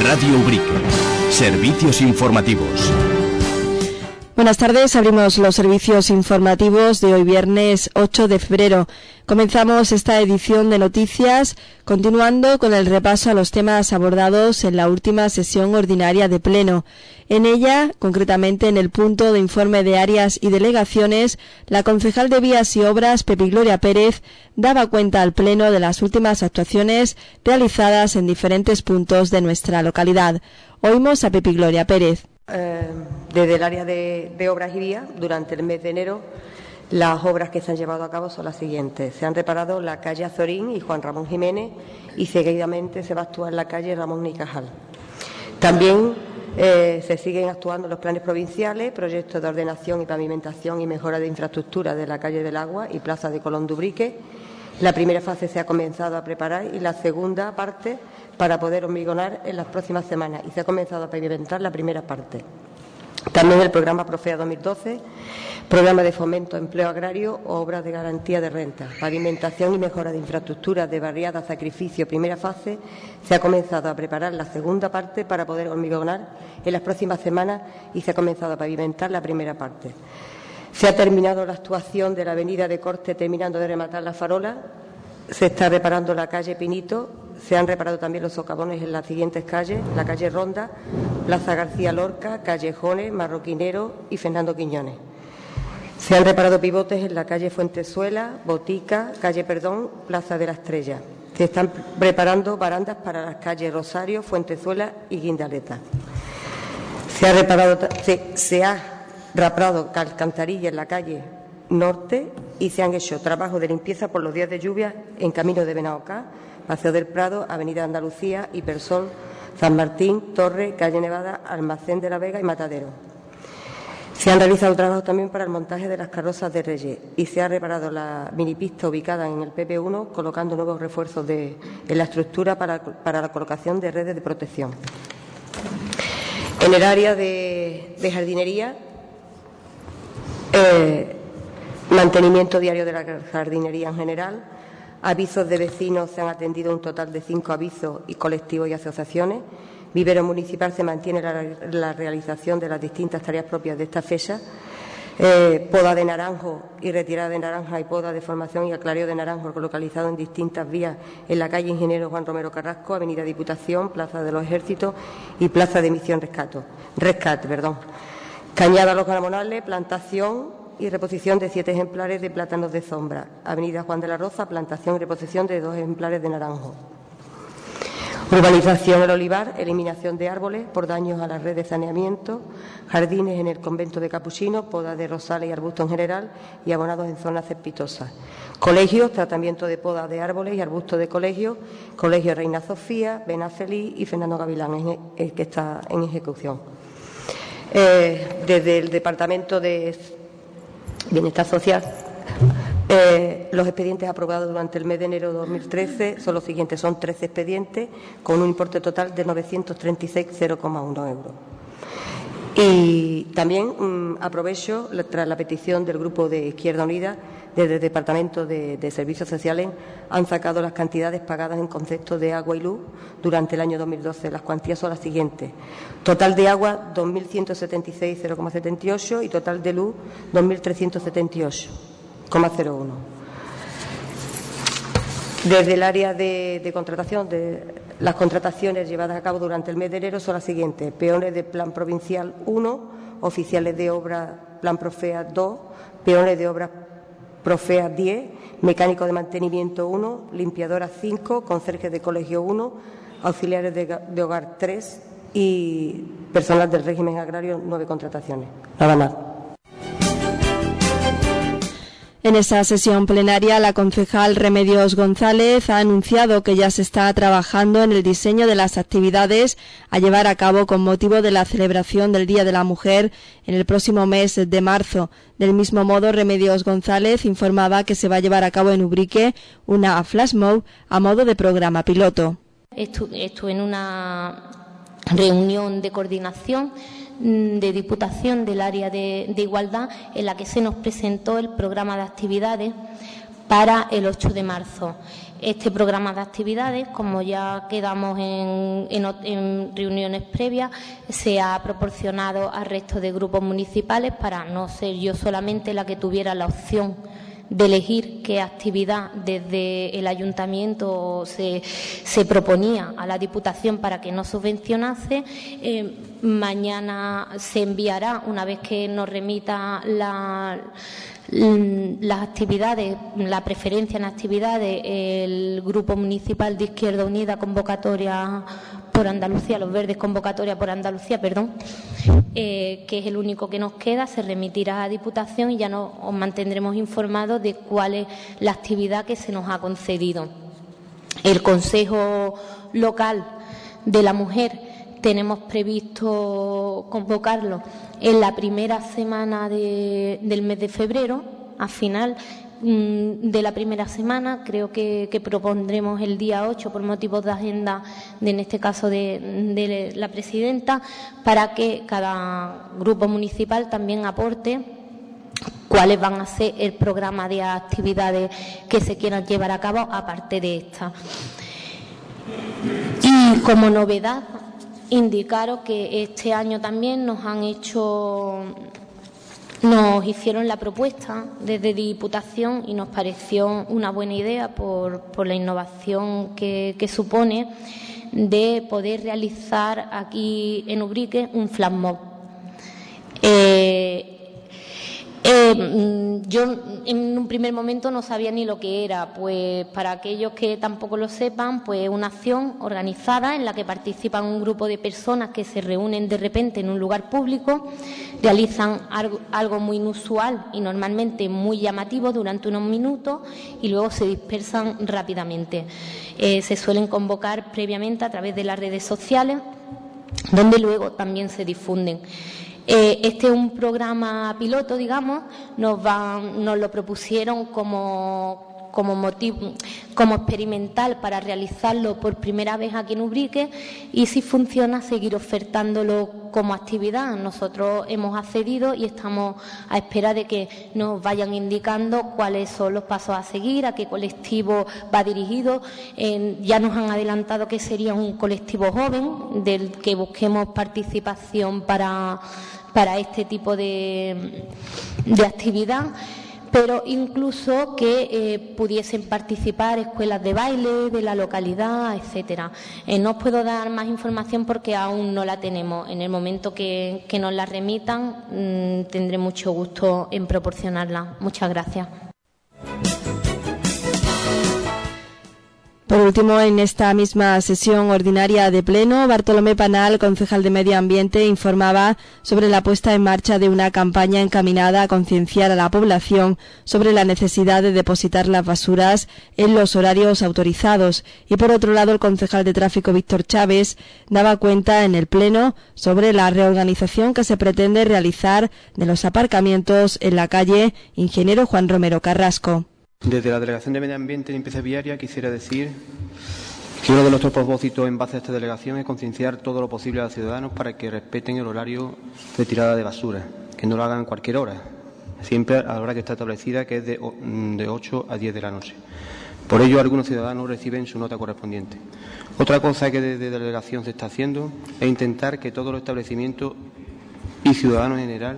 Radio Ubrique. Servicios informativos. Buenas tardes, abrimos los servicios informativos de hoy viernes 8 de febrero. Comenzamos esta edición de noticias continuando con el repaso a los temas abordados en la última sesión ordinaria de Pleno. En ella, concretamente en el punto de informe de áreas y delegaciones, la concejal de Vías y Obras, Pepi Gloria Pérez, daba cuenta al Pleno de las últimas actuaciones realizadas en diferentes puntos de nuestra localidad. Oímos a Pepi Gloria Pérez. Desde el área de obras y vías, durante el mes de enero, las obras que se han llevado a cabo son las siguientes. Se han reparado la calle Azorín y Juan Ramón Jiménez y seguidamente se va a actuar la calle Ramón y Cajal. También se siguen actuando los planes provinciales, proyectos de ordenación y pavimentación y mejora de infraestructura de la calle del Agua y Plaza de Colón de Ubrique. La primera fase se ha comenzado a preparar y la segunda parte para poder hormigonar en las próximas semanas y se ha comenzado a pavimentar la primera parte. También el programa Profea 2012, programa de fomento, empleo agrario o obras de garantía de renta, pavimentación y mejora de infraestructuras de barriada, sacrificio, primera fase, se ha comenzado a preparar la segunda parte para poder hormigonar en las próximas semanas y se ha comenzado a pavimentar la primera parte. Se ha terminado la actuación de la avenida de Corte, terminando de rematar la farola. Se está reparando la calle Pinito. Se han reparado también los socavones en las siguientes calles: la calle Ronda, Plaza García Lorca, Callejones, Marroquinero y Fernando Quiñones. Se han reparado pivotes en la calle Fuentezuela, Botica, calle Perdón, Plaza de la Estrella. Se están preparando barandas para las calles Rosario, Fuentezuela y Guindaleta. Se ha raprado alcantarilla en la calle Norte y se han hecho trabajos de limpieza por los días de lluvia en camino de Benaocá, Paseo del Prado, Avenida Andalucía, Hipersol, San Martín, Torre, Calle Nevada, Almacén de la Vega y Matadero. Se han realizado trabajos también para el montaje de las carrozas de Reyes y se ha reparado la minipista ubicada en el PP1, colocando nuevos refuerzos en la estructura para la colocación de redes de protección. En el área de jardinería, mantenimiento diario de la jardinería en general, avisos de vecinos, se han atendido un total de 5 avisos y colectivos y asociaciones. Vivero municipal se mantiene la realización de las distintas tareas propias de esta fecha. Poda de naranjo y retirada de naranja y poda de formación y aclareo de naranjo localizado en distintas vías en la calle Ingeniero Juan Romero Carrasco, Avenida Diputación, Plaza de los Ejércitos y Plaza de Misión Rescate. Cañada Los Gramonales, plantación y reposición de 7 ejemplares de plátanos de sombra. Avenida Juan de la Roza, plantación y reposición de 2 ejemplares de naranjo. Urbanización El Olivar, eliminación de árboles por daños a la red de saneamiento, jardines en el convento de Capuchinos, poda de rosales y arbustos en general y abonados en zonas cespitosas. Colegios, tratamiento de poda de árboles y arbustos de colegio, Colegio Reina Sofía, Benafeliz y Fernando Gavilán, que está en ejecución. Desde el Departamento de Bienestar Social, los expedientes aprobados durante el mes de enero de 2013 son los siguientes: son 13 expedientes con un importe total de 936,0,1 euros. Y también aprovecho, tras la petición del Grupo de Izquierda Unida, desde el Departamento de Servicios Sociales han sacado las cantidades pagadas en concepto de agua y luz durante el año 2012. Las cuantías son las siguientes: total de agua 2.176,078 y total de luz 2.378,01. Desde el área de contratación, las contrataciones llevadas a cabo durante el mes de enero son las siguientes: peones de Plan Provincial 1, oficiales de obra Plan Profea 2, peones de obra Profea 10, mecánico de mantenimiento 1, limpiadora 5, conserjes de colegio 1, auxiliares de hogar 3 y personal del régimen agrario 9 contrataciones. Nada más. En esa sesión plenaria, la concejal Remedios González ha anunciado que ya se está trabajando en el diseño de las actividades a llevar a cabo con motivo de la celebración del Día de la Mujer en el próximo mes de marzo. Del mismo modo, Remedios González informaba que se va a llevar a cabo en Ubrique una flash mob a modo de programa piloto. Estuve en una reunión de coordinación de Diputación del área de igualdad, en la que se nos presentó el programa de actividades para el 8 de marzo. Este programa de actividades, como ya quedamos en reuniones previas, se ha proporcionado al resto de grupos municipales para no ser yo solamente la que tuviera la opción de elegir qué actividad desde el ayuntamiento se proponía a la Diputación para que no subvencionase. Mañana se enviará, una vez que nos remita las actividades, la preferencia en actividades, el Grupo Municipal de Izquierda Unida Convocatoria por Andalucía, los Verdes Convocatoria por Andalucía, que es el único que nos queda, se remitirá a Diputación y ya os mantendremos informados de cuál es la actividad que se nos ha concedido. El Consejo Local de la Mujer tenemos previsto convocarlo en la primera semana del mes de febrero, al final de la primera semana. Creo que propondremos el día 8 por motivos de agenda, en este caso de la presidenta, para que cada grupo municipal también aporte cuáles van a ser el programa de actividades que se quieran llevar a cabo aparte de esta. Y como novedad, indicaros que este año también nos hicieron la propuesta desde Diputación y nos pareció una buena idea por la innovación que supone de poder realizar aquí en Ubrique un flash mob. Yo en un primer momento no sabía ni lo que era, pues para aquellos que tampoco lo sepan, pues una acción organizada en la que participan un grupo de personas que se reúnen de repente en un lugar público, realizan algo muy inusual y normalmente muy llamativo durante unos minutos y luego se dispersan rápidamente. Se suelen convocar previamente a través de las redes sociales, donde luego también se difunden. Este es un programa piloto, digamos, nos lo propusieron como experimental para realizarlo por primera vez aquí en Ubrique y, si funciona, seguir ofertándolo como actividad. Nosotros hemos accedido y estamos a espera de que nos vayan indicando cuáles son los pasos a seguir, a qué colectivo va dirigido. Ya nos han adelantado que sería un colectivo joven del que busquemos participación para este tipo de actividad, pero incluso que pudiesen participar escuelas de baile de la localidad, etcétera. No os puedo dar más información porque aún no la tenemos. En el momento que nos la remitan, tendré mucho gusto en proporcionarla. Muchas gracias. Por último, en esta misma sesión ordinaria de Pleno, Bartolomé Panal, concejal de Medio Ambiente, informaba sobre la puesta en marcha de una campaña encaminada a concienciar a la población sobre la necesidad de depositar las basuras en los horarios autorizados. Y por otro lado, el concejal de Tráfico, Víctor Chávez, daba cuenta en el Pleno sobre la reorganización que se pretende realizar de los aparcamientos en la calle Ingeniero Juan Romero Carrasco. Desde la Delegación de Medio Ambiente y Limpieza Viaria quisiera decir que uno de nuestros propósitos en base a esta delegación es concienciar todo lo posible a los ciudadanos para que respeten el horario de tirada de basura, que no lo hagan a cualquier hora, siempre a la hora que está establecida, que es de 8 a 10 de la noche. Por ello, algunos ciudadanos reciben su nota correspondiente. Otra cosa que desde la delegación se está haciendo es intentar que todos los establecimientos y ciudadanos en general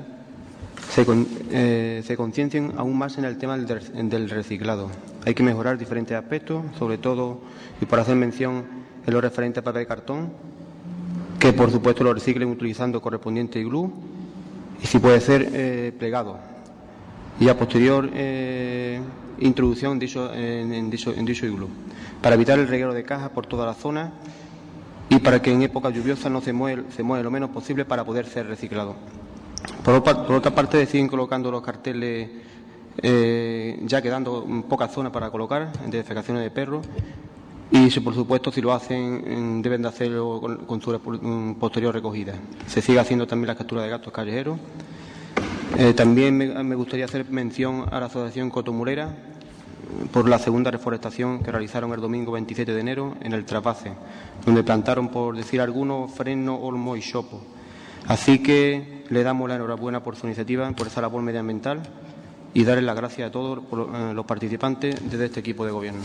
se conciencien aún más en el tema del reciclado. Hay que mejorar diferentes aspectos, sobre todo, y por hacer mención en lo referente a papel y cartón, que por supuesto lo reciclen utilizando correspondiente glue y, si puede ser, plegado. Y a posterior introducción en dicho glue, para evitar el reguero de cajas por toda la zona y para que en épocas lluviosas no se mueve lo menos posible para poder ser reciclado. Por otra parte, siguen colocando los carteles, ya quedando pocas zonas para colocar, de defecaciones de perros, y por supuesto, si lo hacen, deben de hacerlo con su posterior recogida. Se sigue haciendo también la captura de gatos callejeros. También me gustaría hacer mención a la Asociación Cotomurera por la segunda reforestación que realizaron el domingo 27 de enero en el Trasvase, donde plantaron, por decir algunos, fresno, olmo y chopo. Así que le damos la enhorabuena por su iniciativa, por esa labor medioambiental, y darles las gracias a todos los participantes desde este equipo de gobierno.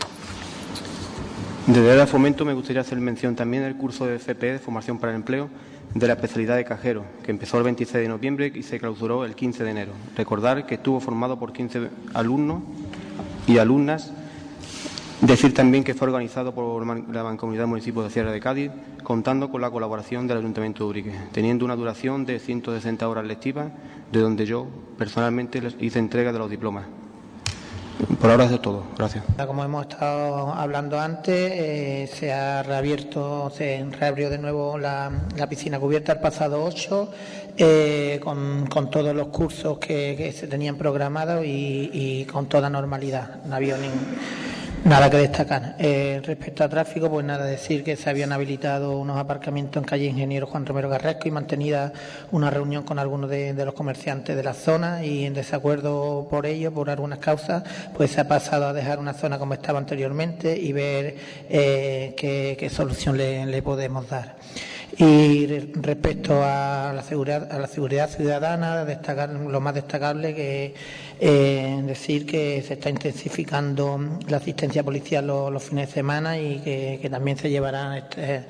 Desde el Fomento me gustaría hacer mención también del curso de FPE, de Formación para el Empleo, de la especialidad de cajero, que empezó el 26 de noviembre y se clausuró el 15 de enero. Recordar que estuvo formado por 15 alumnos y alumnas. Decir también que fue organizado por la Mancomunidad del Municipio de Sierra de Cádiz, contando con la colaboración del Ayuntamiento de Ubrique, teniendo una duración de 160 horas lectivas, de donde yo personalmente les hice entrega de los diplomas. Por ahora es todo. Gracias. Como hemos estado hablando antes, se reabrió de nuevo la piscina cubierta el pasado 8, con todos los cursos que se tenían programados y con toda normalidad. No había nada que destacar. Respecto a tráfico, pues nada, decir que se habían habilitado unos aparcamientos en calle Ingeniero Juan Romero Garresco y mantenida una reunión con algunos de los comerciantes de la zona, y en desacuerdo por ello, por algunas causas, pues se ha pasado a dejar una zona como estaba anteriormente y ver qué solución le podemos dar. Y respecto a la seguridad ciudadana, lo más destacable que decir que se está intensificando la asistencia policial los fines de semana y que también se llevará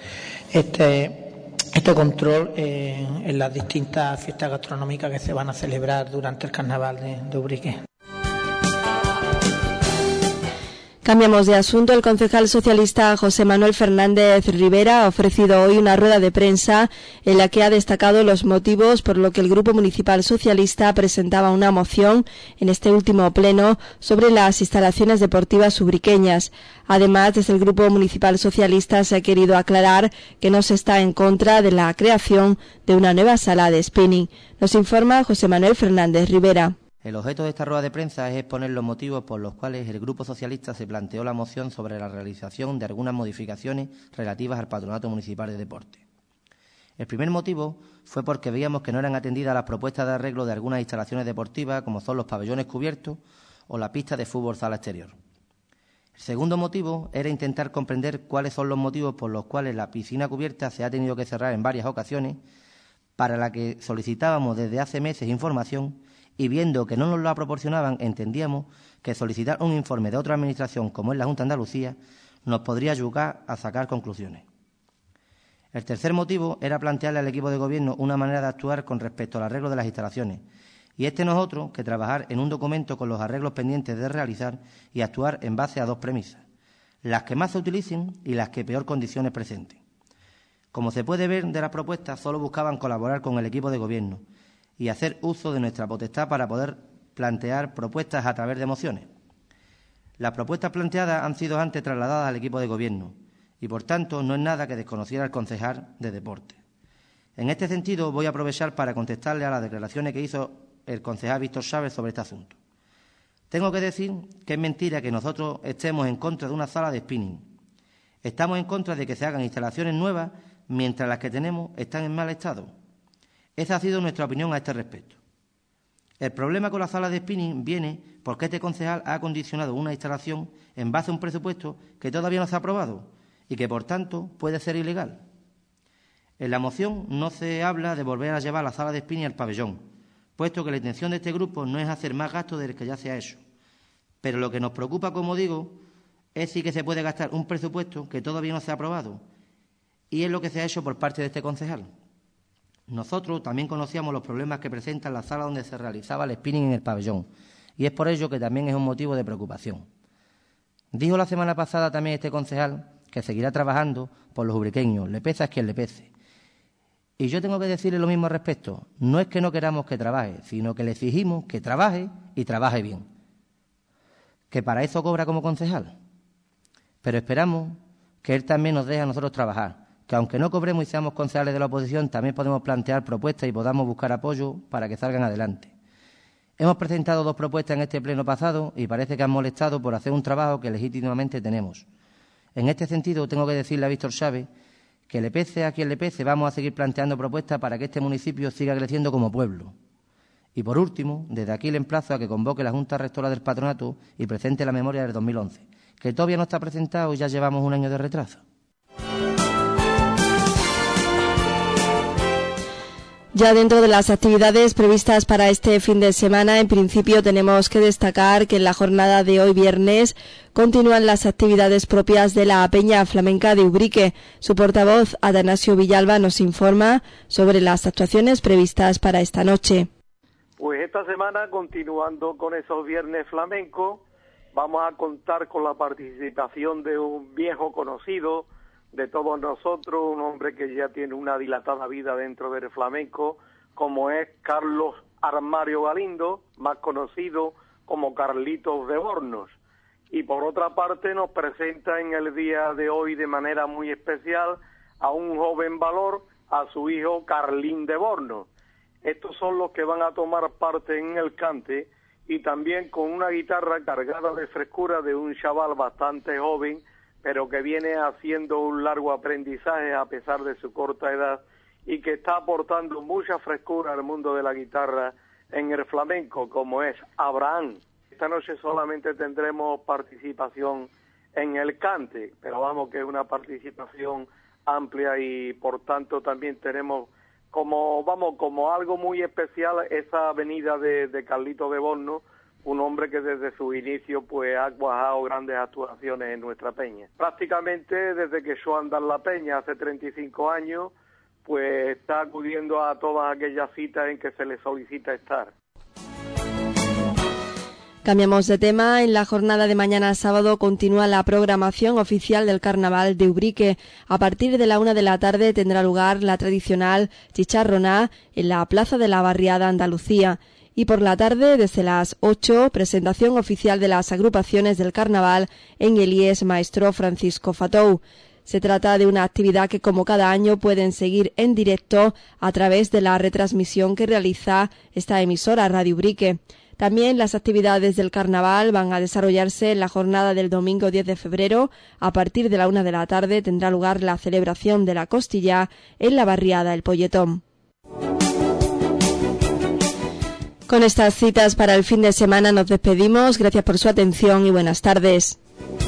este control en las distintas fiestas gastronómicas que se van a celebrar durante el Carnaval de Ubrique. Cambiamos de asunto. El concejal socialista José Manuel Fernández Rivera ha ofrecido hoy una rueda de prensa en la que ha destacado los motivos por los que el Grupo Municipal Socialista presentaba una moción en este último pleno sobre las instalaciones deportivas ubriqueñas. Además, desde el Grupo Municipal Socialista se ha querido aclarar que no se está en contra de la creación de una nueva sala de spinning. Nos informa José Manuel Fernández Rivera. El objeto de esta rueda de prensa es exponer los motivos por los cuales el Grupo Socialista se planteó la moción sobre la realización de algunas modificaciones relativas al Patronato Municipal de Deporte. El primer motivo fue porque veíamos que no eran atendidas las propuestas de arreglo de algunas instalaciones deportivas, como son los pabellones cubiertos o la pista de fútbol sala exterior. El segundo motivo era intentar comprender cuáles son los motivos por los cuales la piscina cubierta se ha tenido que cerrar en varias ocasiones, para la que solicitábamos desde hace meses información, y viendo que no nos la proporcionaban, entendíamos que solicitar un informe de otra administración, como es la Junta de Andalucía, nos podría ayudar a sacar conclusiones. El tercer motivo era plantearle al equipo de gobierno una manera de actuar con respecto al arreglo de las instalaciones, y este no es otro que trabajar en un documento con los arreglos pendientes de realizar y actuar en base a dos premisas: las que más se utilicen y las que peor condiciones presenten. Como se puede ver de las propuestas, solo buscaban colaborar con el equipo de gobierno y hacer uso de nuestra potestad para poder plantear propuestas a través de mociones. Las propuestas planteadas han sido antes trasladadas al equipo de gobierno y, por tanto, no es nada que desconociera el concejal de deporte. En este sentido, voy a aprovechar para contestarle a las declaraciones que hizo el concejal Víctor Chávez sobre este asunto. Tengo que decir que es mentira que nosotros estemos en contra de una sala de spinning. Estamos en contra de que se hagan instalaciones nuevas mientras las que tenemos están en mal estado. Esa ha sido nuestra opinión a este respecto. El problema con la sala de spinning viene porque este concejal ha acondicionado una instalación en base a un presupuesto que todavía no se ha aprobado y que, por tanto, puede ser ilegal. En la moción no se habla de volver a llevar la sala de spinning al pabellón, puesto que la intención de este grupo no es hacer más gasto del que ya se ha hecho. Pero lo que nos preocupa, como digo, es si que se puede gastar un presupuesto que todavía no se ha aprobado, y es lo que se ha hecho por parte de este concejal. Nosotros también conocíamos los problemas que presenta la sala donde se realizaba el spinning en el pabellón, y es por ello que también es un motivo de preocupación. Dijo la semana pasada también este concejal que seguirá trabajando por los ubriqueños, le pesa a quien le pese. Y yo tengo que decirle lo mismo al respecto. No es que no queramos que trabaje, sino que le exigimos que trabaje y trabaje bien. Que para eso cobra como concejal. Pero esperamos que él también nos deje a nosotros trabajar, que aunque no cobremos y seamos concejales de la oposición, también podemos plantear propuestas y podamos buscar apoyo para que salgan adelante. Hemos presentado 2 propuestas en este pleno pasado y parece que han molestado por hacer un trabajo que legítimamente tenemos. En este sentido, tengo que decirle a Víctor Chávez que le pese a quien le pese, vamos a seguir planteando propuestas para que este municipio siga creciendo como pueblo. Y por último, desde aquí le emplazo a que convoque la Junta Rectora del Patronato y presente la memoria del 2011, que todavía no está presentado y ya llevamos un año de retraso. Ya dentro de las actividades previstas para este fin de semana, en principio tenemos que destacar que en la jornada de hoy viernes continúan las actividades propias de la Peña Flamenca de Ubrique. Su portavoz, Atanasio Villalba, nos informa sobre las actuaciones previstas para esta noche. Pues esta semana, continuando con esos viernes flamencos, vamos a contar con la participación de un viejo conocido de todos nosotros, un hombre que ya tiene una dilatada vida dentro del flamenco, como es Carlos Armario Galindo, más conocido como Carlitos de Bornos. Y por otra parte nos presenta en el día de hoy de manera muy especial a un joven valor, a su hijo Carlín de Bornos. Estos son los que van a tomar parte en el cante, y también con una guitarra cargada de frescura de un chaval bastante joven, pero que viene haciendo un largo aprendizaje a pesar de su corta edad y que está aportando mucha frescura al mundo de la guitarra en el flamenco, como es Abraham. Esta noche solamente tendremos participación en el cante, pero vamos que es una participación amplia y por tanto también tenemos como algo muy especial esa venida de Carlito de Bornos, un hombre que desde su inicio pues ha cuajado grandes actuaciones en nuestra peña. Prácticamente desde que echó a andar la peña hace 35 años, pues está acudiendo a todas aquellas citas en que se le solicita estar. Cambiamos de tema. En la jornada de mañana sábado continúa la programación oficial del Carnaval de Ubrique. A partir de la 1 de la tarde tendrá lugar la tradicional chicharroná en la Plaza de la Barriada Andalucía. Y por la tarde, desde las 8, presentación oficial de las agrupaciones del Carnaval en el IES Maestro Francisco Fatou. Se trata de una actividad que, como cada año, pueden seguir en directo a través de la retransmisión que realiza esta emisora Radio Ubrique. También las actividades del Carnaval van a desarrollarse en la jornada del domingo 10 de febrero. A partir de la 1 de la tarde tendrá lugar la celebración de la costilla en la barriada El Polletón. Con estas citas para el fin de semana nos despedimos. Gracias por su atención y buenas tardes.